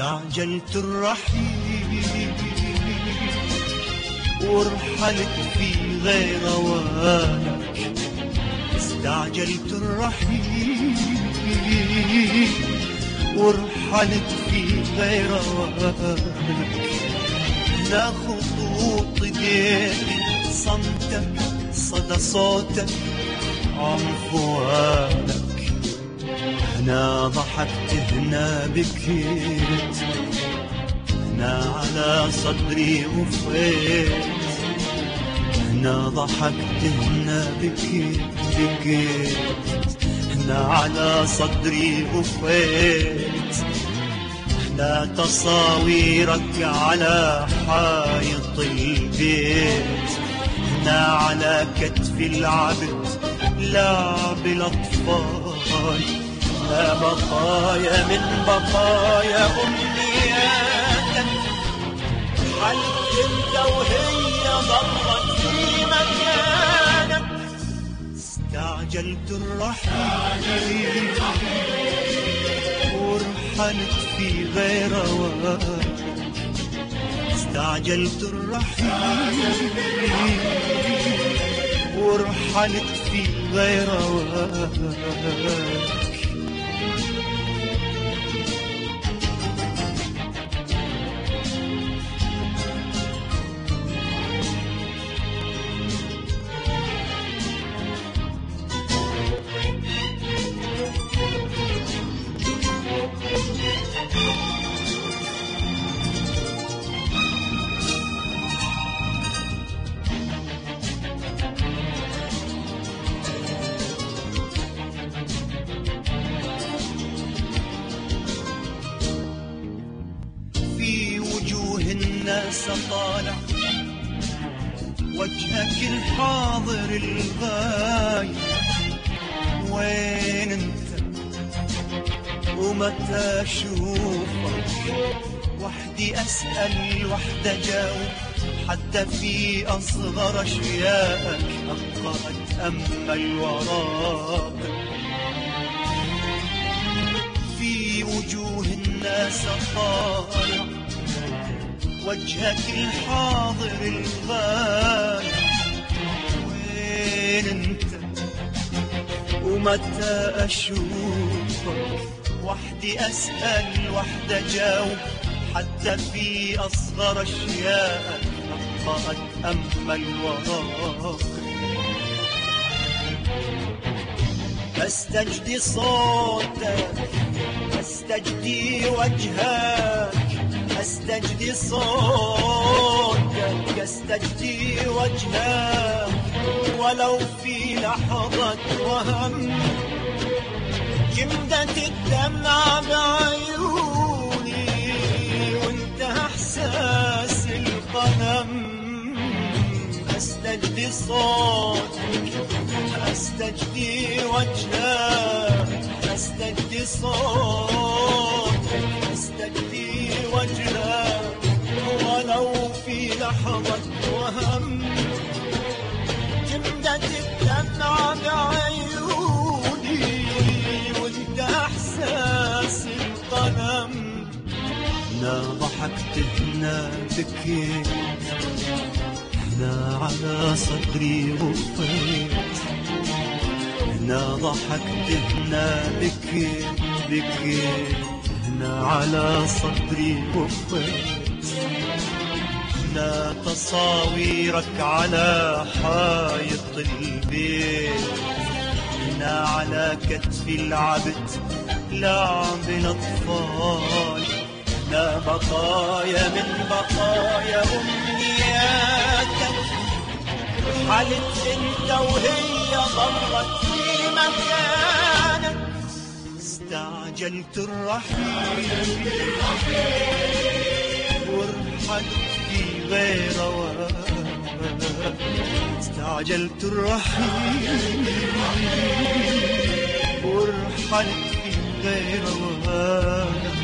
استعجلت الرحيل ورحلت في غير اوانك، استعجلت الرحيل ورحلت في غير اوانك، لا خطوط ايديك صمتك صدى صوتك عنفوانك، هنا ضحكت هنا بكيت، هنا على صدري وفيت، هنا ضحكت هنا بكيت، هنا على صدري وفيت، هنا تصاويرك على حائط البيت، هنا على كتف العبد لعب الأطفال، لا بقايا من بقايا أمنياتك، حلت انت وهي ضلت في مكانك، استعجلت الرحيل ورحلت في غير اوانك، استعجلت الرحيل ورحلت في غير اوانك. في وجوه الناس طالع وجهك الحاضر الغايب، وين انت ومتى اشوفك، وحدي اسأل وحدة جاوب، حتى في اصغر اشيائك ابقى اتأمل وراك، في وجوه الناس طالع وجهك الحاضر الغايب، وين انت ومتى اشوفك، وحدي اسأل وحدة جاوب، حتى في اصغر اشيائك ابقى اتأمل وراك، استجدي صوتك استجدي وجهك، استجدي صوتك استجدي وجهك، ولو في لحظة وهم جمدت الدمع بعيوني، وانتهى احساس القلم، استجدي صوتك استجدي وجهك، استجدي صوتك استجدي وجهك، ولو في لحظة وهم جمدت الدمع بعيوني، وانت احساس القلم، هنا ضحكت هنا بكيت، هنا على صدري وفيت، هنا ضحكت هنا بكيت، هنا على صدري وفيت، هنا تصاويرك على حائط البيت، هنا على كتف العبد لعب الأطفال، هنا بقايا من بقايا أمنياتك، حلت انت وهي ضلت في مكانك، استعجلت الرحيل ورحلت في غير اوانك، استعجلت الرحيل ورحلت في غير اوانك.